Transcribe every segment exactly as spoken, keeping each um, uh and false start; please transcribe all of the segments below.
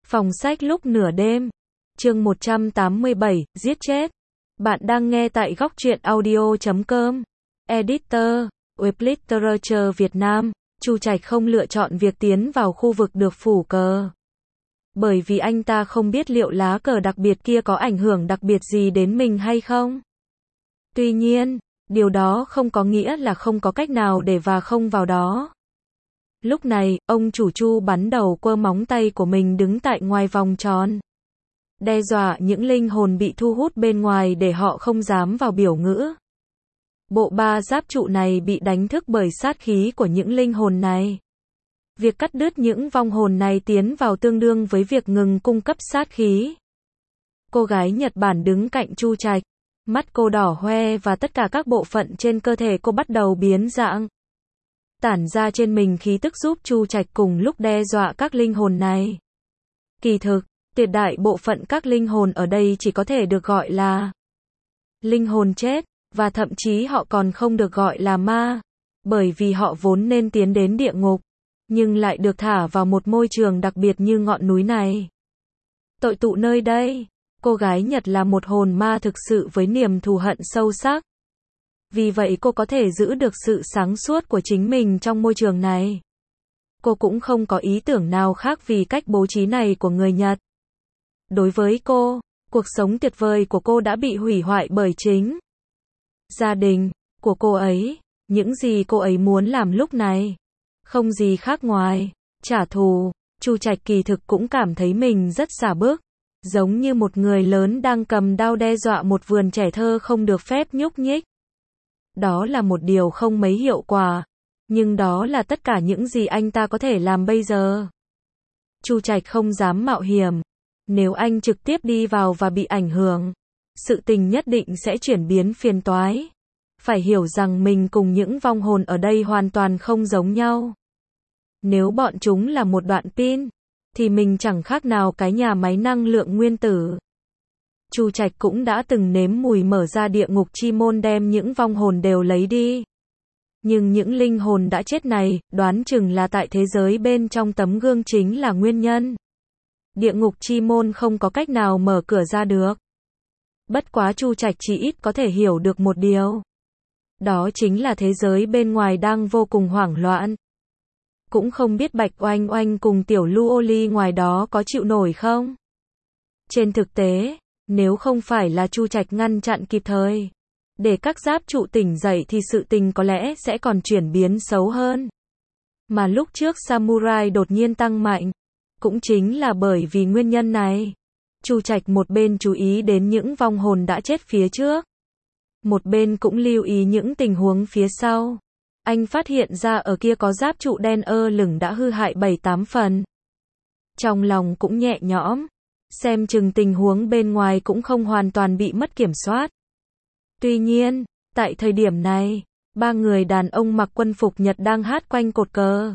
Phòng sách lúc nửa đêm. Chương một trăm tám mươi bảy, giết chết. Bạn đang nghe tại góc truyện audio chấm com. Editor, Web Literature Việt Nam. Chu Trạch không lựa chọn việc tiến vào khu vực được phủ cờ. Bởi vì anh ta không biết liệu lá cờ đặc biệt kia có ảnh hưởng đặc biệt gì đến mình hay không. Tuy nhiên, điều đó không có nghĩa là không có cách nào để và không vào đó. Lúc này, ông chủ Chu bắn đầu quơ móng tay của mình đứng tại ngoài vòng tròn. Đe dọa những linh hồn bị thu hút bên ngoài để họ không dám vào biểu ngữ. Bộ ba giáp trụ này bị đánh thức bởi sát khí của những linh hồn này. Việc cắt đứt những vong hồn này tiến vào tương đương với việc ngừng cung cấp sát khí. Cô gái Nhật Bản đứng cạnh Chu Trạch. Mắt cô đỏ hoe và tất cả các bộ phận trên cơ thể cô bắt đầu biến dạng. Tản ra trên mình khí tức giúp Chu Trạch cùng lúc đe dọa các linh hồn này. Kỳ thực, tuyệt đại bộ phận các linh hồn ở đây chỉ có thể được gọi là linh hồn chết, và thậm chí họ còn không được gọi là ma, bởi vì họ vốn nên tiến đến địa ngục, nhưng lại được thả vào một môi trường đặc biệt như ngọn núi này. Tội tụ nơi đây, cô gái Nhật là một hồn ma thực sự với niềm thù hận sâu sắc. Vì vậy cô có thể giữ được sự sáng suốt của chính mình trong môi trường này. Cô cũng không có ý tưởng nào khác vì cách bố trí này của người Nhật. Đối với cô, cuộc sống tuyệt vời của cô đã bị hủy hoại bởi chính gia đình của cô ấy. Những gì cô ấy muốn làm lúc này không gì khác ngoài trả thù. Chu Trạch kỳ thực cũng cảm thấy mình rất xả bước, giống như một người lớn đang cầm đao đe dọa một vườn trẻ thơ không được phép nhúc nhích. Đó là một điều không mấy hiệu quả, nhưng đó là tất cả những gì anh ta có thể làm bây giờ. Chu Trạch không dám mạo hiểm. Nếu anh trực tiếp đi vào và bị ảnh hưởng, sự tình nhất định sẽ chuyển biến phiền toái. Phải hiểu rằng mình cùng những vong hồn ở đây hoàn toàn không giống nhau. Nếu bọn chúng là một đoạn pin, thì mình chẳng khác nào cái nhà máy năng lượng nguyên tử. Chu Trạch cũng đã từng nếm mùi mở ra địa ngục chi môn đem những vong hồn đều lấy đi. Nhưng những linh hồn đã chết này, đoán chừng là tại thế giới bên trong tấm gương chính là nguyên nhân. Địa ngục chi môn không có cách nào mở cửa ra được. Bất quá Chu Trạch chỉ ít có thể hiểu được một điều. Đó chính là thế giới bên ngoài đang vô cùng hoảng loạn. Cũng không biết Bạch Oanh Oanh cùng Tiểu Lu Ô Ly ngoài đó có chịu nổi không? Trên thực tế, nếu không phải là Chu Trạch ngăn chặn kịp thời, để các giáp trụ tỉnh dậy thì sự tình có lẽ sẽ còn chuyển biến xấu hơn. Mà lúc trước Samurai đột nhiên tăng mạnh, cũng chính là bởi vì nguyên nhân này. Chu Trạch một bên chú ý đến những vong hồn đã chết phía trước, một bên cũng lưu ý những tình huống phía sau. Anh phát hiện ra ở kia có giáp trụ đen ơ lửng đã hư hại bảy tám phần. Trong lòng cũng nhẹ nhõm, xem chừng tình huống bên ngoài cũng không hoàn toàn bị mất kiểm soát. Tuy nhiên, tại thời điểm này, ba người đàn ông mặc quân phục Nhật đang hát quanh cột cờ,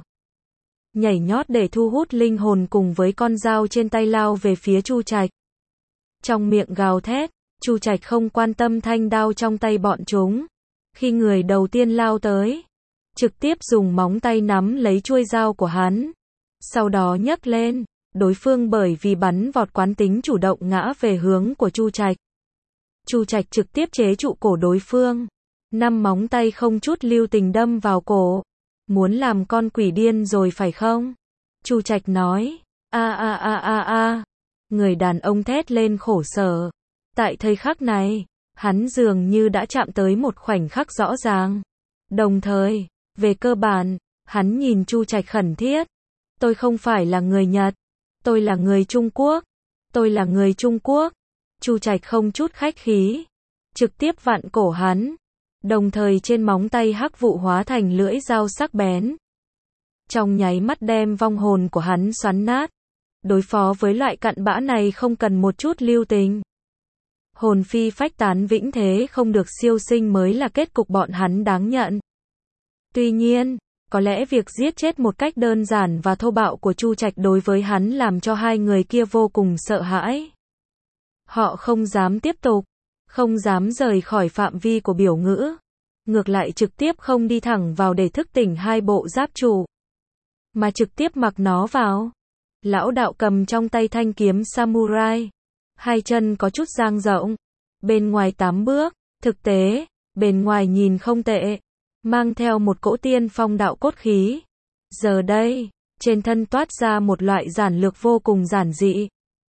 nhảy nhót để thu hút linh hồn cùng với con dao trên tay lao về phía Chu Trạch. Trong miệng gào thét, Chu Trạch không quan tâm thanh đao trong tay bọn chúng. Khi người đầu tiên lao tới, trực tiếp dùng móng tay nắm lấy chuôi dao của hắn. Sau đó nhấc lên, đối phương bởi vì bắn vọt quán tính chủ động ngã về hướng của Chu Trạch. Chu Trạch trực tiếp chế trụ cổ đối phương. Năm móng tay không chút lưu tình đâm vào cổ. Muốn làm con quỷ điên rồi phải không? Chu Trạch nói. A a a a a. Người đàn ông thét lên khổ sở. Tại thời khắc này, hắn dường như đã chạm tới một khoảnh khắc rõ ràng. Đồng thời, về cơ bản, hắn nhìn Chu Trạch khẩn thiết. Tôi không phải là người Nhật. Tôi là người Trung Quốc. Tôi là người Trung Quốc. Chu Trạch không chút khách khí, trực tiếp vặn cổ hắn. Đồng thời trên móng tay hắc vụ hóa thành lưỡi dao sắc bén. Trong nháy mắt đem vong hồn của hắn xoắn nát. Đối phó với loại cặn bã này không cần một chút lưu tình. Hồn phi phách tán vĩnh thế không được siêu sinh mới là kết cục bọn hắn đáng nhận. Tuy nhiên, có lẽ việc giết chết một cách đơn giản và thô bạo của Chu Trạch đối với hắn làm cho hai người kia vô cùng sợ hãi. Họ không dám tiếp tục, không dám rời khỏi phạm vi của biểu ngữ. Ngược lại trực tiếp không đi thẳng vào để thức tỉnh hai bộ giáp trụ, mà trực tiếp mặc nó vào. Lão đạo cầm trong tay thanh kiếm samurai. Hai chân có chút dang rộng. Bên ngoài tám bước. Thực tế, bên ngoài nhìn không tệ. Mang theo một cỗ tiên phong đạo cốt khí. Giờ đây, trên thân toát ra một loại giản lược vô cùng giản dị.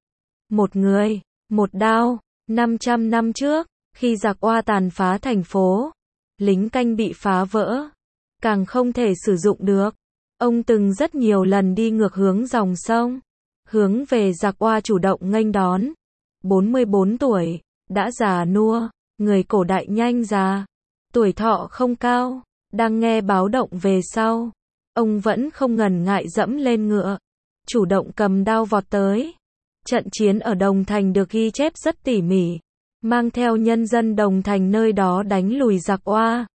Một người, một đao. năm trăm năm trước, khi giặc Oa tàn phá thành phố, lính canh bị phá vỡ, càng không thể sử dụng được. Ông từng rất nhiều lần đi ngược hướng dòng sông, hướng về giặc Oa chủ động nghênh đón. bốn mươi bốn tuổi, đã già nua, người cổ đại nhanh già, tuổi thọ không cao, đang nghe báo động về sau. Ông vẫn không ngần ngại dẫm lên ngựa, chủ động cầm đao vọt tới. Trận chiến ở Đồng Thành được ghi chép rất tỉ mỉ, mang theo nhân dân Đồng Thành nơi đó đánh lùi giặc Oa.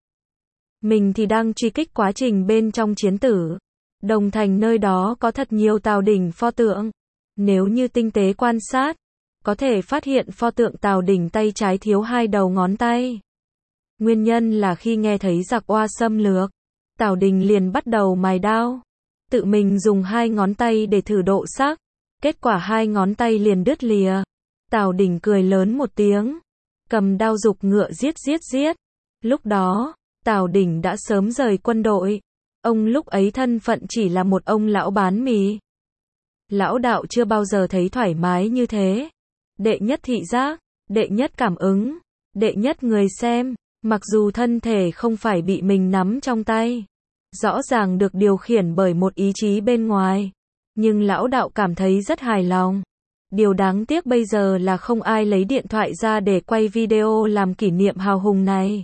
Mình thì đang truy kích quá trình bên trong chiến tử. Đồng Thành nơi đó có thật nhiều Tào Đỉnh pho tượng. Nếu như tinh tế quan sát, có thể phát hiện pho tượng Tào Đỉnh tay trái thiếu hai đầu ngón tay. Nguyên nhân là khi nghe thấy giặc Oa xâm lược, Tào Đỉnh liền bắt đầu mài đao. Tự mình dùng hai ngón tay để thử độ sắc. Kết quả hai ngón tay liền đứt lìa. Tào Đỉnh cười lớn một tiếng, cầm đao giục ngựa giết giết giết. Lúc đó, Tào Đỉnh đã sớm rời quân đội. Ông lúc ấy thân phận chỉ là một ông lão bán mì. Lão đạo chưa bao giờ thấy thoải mái như thế. Đệ nhất thị giác, đệ nhất cảm ứng, đệ nhất người xem, mặc dù thân thể không phải bị mình nắm trong tay, rõ ràng được điều khiển bởi một ý chí bên ngoài. Nhưng lão đạo cảm thấy rất hài lòng. Điều đáng tiếc bây giờ là không ai lấy điện thoại ra để quay video làm kỷ niệm hào hùng này.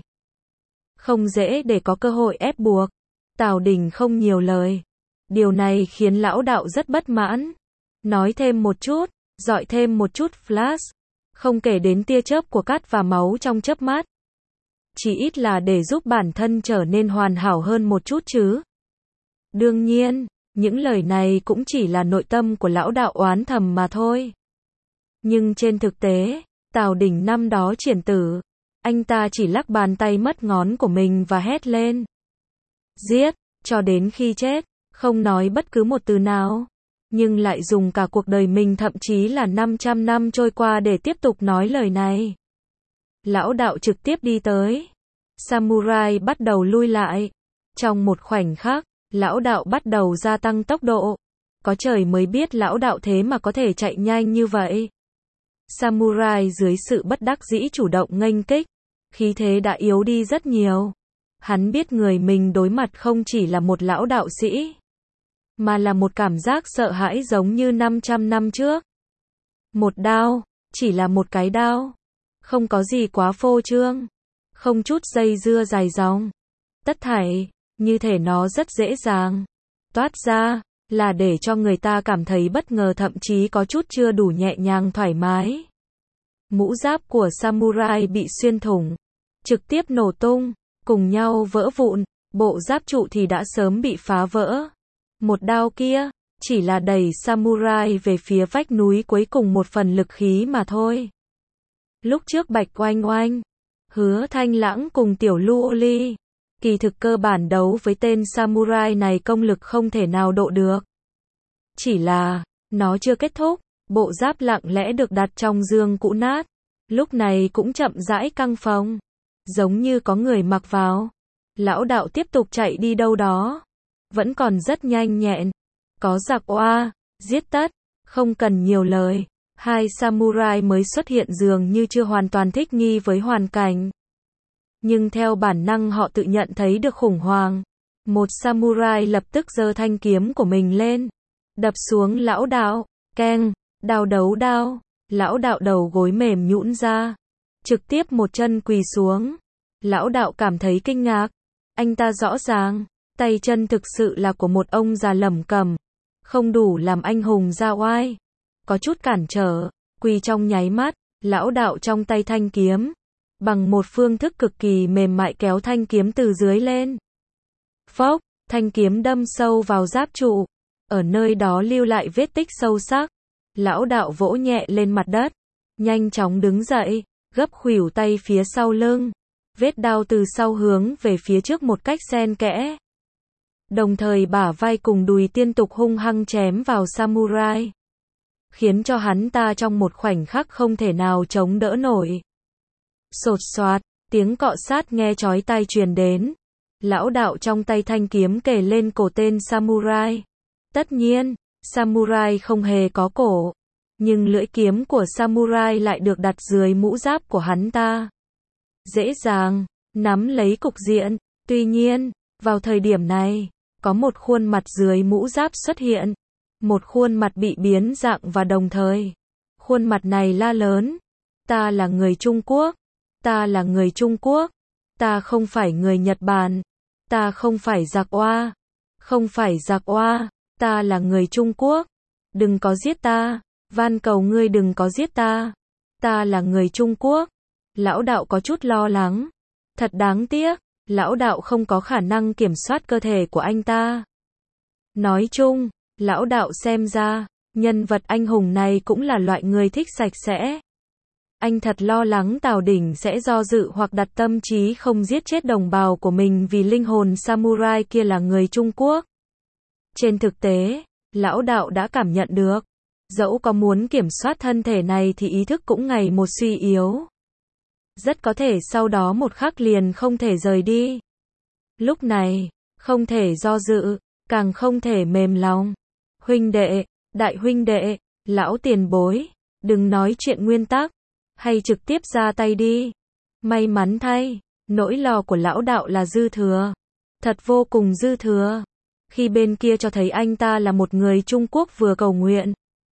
Không dễ để có cơ hội ép buộc. Tào Đỉnh không nhiều lời. Điều này khiến lão đạo rất bất mãn. Nói thêm một chút, dọi thêm một chút flash. Không kể đến tia chớp của cát và máu trong chớp mắt. Chỉ ít là để giúp bản thân trở nên hoàn hảo hơn một chút chứ. Đương nhiên, những lời này cũng chỉ là nội tâm của lão đạo oán thầm mà thôi. Nhưng trên thực tế, Tào Đỉnh năm đó triển tử, anh ta chỉ lắc bàn tay mất ngón của mình và hét lên. Giết, cho đến khi chết, không nói bất cứ một từ nào. Nhưng lại dùng cả cuộc đời mình thậm chí là năm trăm năm trôi qua để tiếp tục nói lời này. Lão đạo trực tiếp đi tới. Samurai bắt đầu lui lại. Trong một khoảnh khắc, lão đạo bắt đầu gia tăng tốc độ. Có trời mới biết lão đạo thế mà có thể chạy nhanh như vậy. Samurai dưới sự bất đắc dĩ chủ động nghênh kích. Khí thế đã yếu đi rất nhiều. Hắn biết người mình đối mặt không chỉ là một lão đạo sĩ, mà là một cảm giác sợ hãi giống như năm trăm năm trước. Một đao, chỉ là một cái đao. Không có gì quá phô trương. Không chút dây dưa dài dòng. Tất thảy, như thể nó rất dễ dàng toát ra, là để cho người ta cảm thấy bất ngờ thậm chí có chút chưa đủ nhẹ nhàng thoải mái. Mũ giáp của samurai bị xuyên thủng, trực tiếp nổ tung, cùng nhau vỡ vụn, bộ giáp trụ thì đã sớm bị phá vỡ. Một đao kia, chỉ là đẩy samurai về phía vách núi cuối cùng một phần lực khí mà thôi. Lúc trước Bạch Oanh Oanh, Hứa Thanh Lãng cùng Tiểu Lưu Ô Ly, kỳ thực cơ bản đấu với tên samurai này công lực không thể nào độ được. Chỉ là, nó chưa kết thúc, bộ giáp lặng lẽ được đặt trong giường cũ nát, lúc này cũng chậm rãi căng phồng, giống như có người mặc vào. Lão đạo tiếp tục chạy đi đâu đó, vẫn còn rất nhanh nhẹn. Có giặc Oa, giết tất, không cần nhiều lời. Hai samurai mới xuất hiện dường như chưa hoàn toàn thích nghi với hoàn cảnh. Nhưng theo bản năng họ tự nhận thấy được khủng hoảng. Một samurai lập tức giơ thanh kiếm của mình lên, đập xuống lão đạo. Keng, đao đấu đao. Lão đạo đầu gối mềm nhũn ra, trực tiếp một chân quỳ xuống. Lão đạo cảm thấy kinh ngạc. Anh ta rõ ràng, tay chân thực sự là của một ông già lẩm cẩm, không đủ làm anh hùng ra oai. Có chút cản trở, quỳ trong nháy mắt, lão đạo trong tay thanh kiếm, bằng một phương thức cực kỳ mềm mại kéo thanh kiếm từ dưới lên. Phốc, thanh kiếm đâm sâu vào giáp trụ, ở nơi đó lưu lại vết tích sâu sắc. Lão đạo vỗ nhẹ lên mặt đất, nhanh chóng đứng dậy, gấp khuỷu tay phía sau lưng. Vết đao từ sau hướng về phía trước một cách xen kẽ. đồng thời bả vai cùng đùi liên tục hung hăng chém vào samurai, khiến cho hắn ta trong một khoảnh khắc không thể nào chống đỡ nổi. Sột soạt, tiếng cọ sát nghe chói tai truyền đến. Lão đạo trong tay thanh kiếm kề lên cổ tên samurai. Tất nhiên, samurai không hề có cổ, nhưng lưỡi kiếm của samurai lại được đặt dưới mũ giáp của hắn ta. Dễ dàng nắm lấy cục diện. Tuy nhiên, vào thời điểm này, có một khuôn mặt dưới mũ giáp xuất hiện. Một khuôn mặt bị biến dạng và đồng thời, khuôn mặt này la lớn. Ta là người Trung Quốc. Ta là người Trung Quốc. Ta không phải người Nhật Bản. Ta không phải giặc oa. Không phải giặc oa. Ta là người Trung Quốc. Đừng có giết ta. Van cầu ngươi đừng có giết ta. Ta là người Trung Quốc. Lão đạo có chút lo lắng. Thật đáng tiếc, lão đạo không có khả năng kiểm soát cơ thể của anh ta. Nói chung, lão đạo xem ra, nhân vật anh hùng này cũng là loại người thích sạch sẽ. Anh thật lo lắng Tào Đỉnh sẽ do dự hoặc đặt tâm trí không giết chết đồng bào của mình vì linh hồn samurai kia là người Trung Quốc. Trên thực tế, lão đạo đã cảm nhận được, dẫu có muốn kiểm soát thân thể này thì ý thức cũng ngày một suy yếu. Rất có thể sau đó một khắc liền không thể rời đi. Lúc này, không thể do dự, càng không thể mềm lòng. Huynh đệ, đại huynh đệ, lão tiền bối, đừng nói chuyện nguyên tắc, hay trực tiếp ra tay đi. May mắn thay, nỗi lo của lão đạo là dư thừa. Thật vô cùng dư thừa. Khi bên kia cho thấy anh ta là một người Trung Quốc vừa cầu nguyện,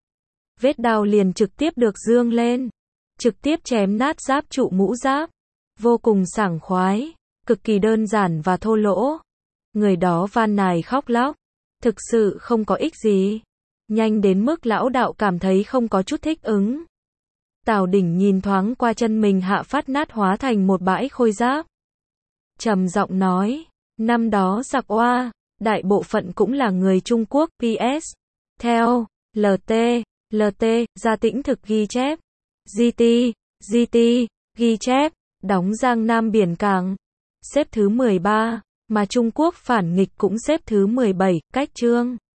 vết đao liền trực tiếp được dương lên, trực tiếp chém nát giáp trụ mũ giáp. Vô cùng sảng khoái, cực kỳ đơn giản và thô lỗ. Người đó van nài khóc lóc, thực sự không có ích gì. Nhanh đến mức lão đạo cảm thấy không có chút thích ứng. Tào Đỉnh nhìn thoáng qua chân mình hạ phát nát hóa thành một bãi khôi giáp. Trầm giọng nói, năm đó giặc oa, đại bộ phận cũng là người Trung Quốc. pê ét. Theo, lờ tê, lờ tê, Gia Tĩnh Thực ghi chép. giê tê, giê tê, ghi chép, đóng Giang Nam Biển Cảng. Xếp thứ mười ba, mà Trung Quốc phản nghịch cũng xếp thứ mười bảy, cách chương.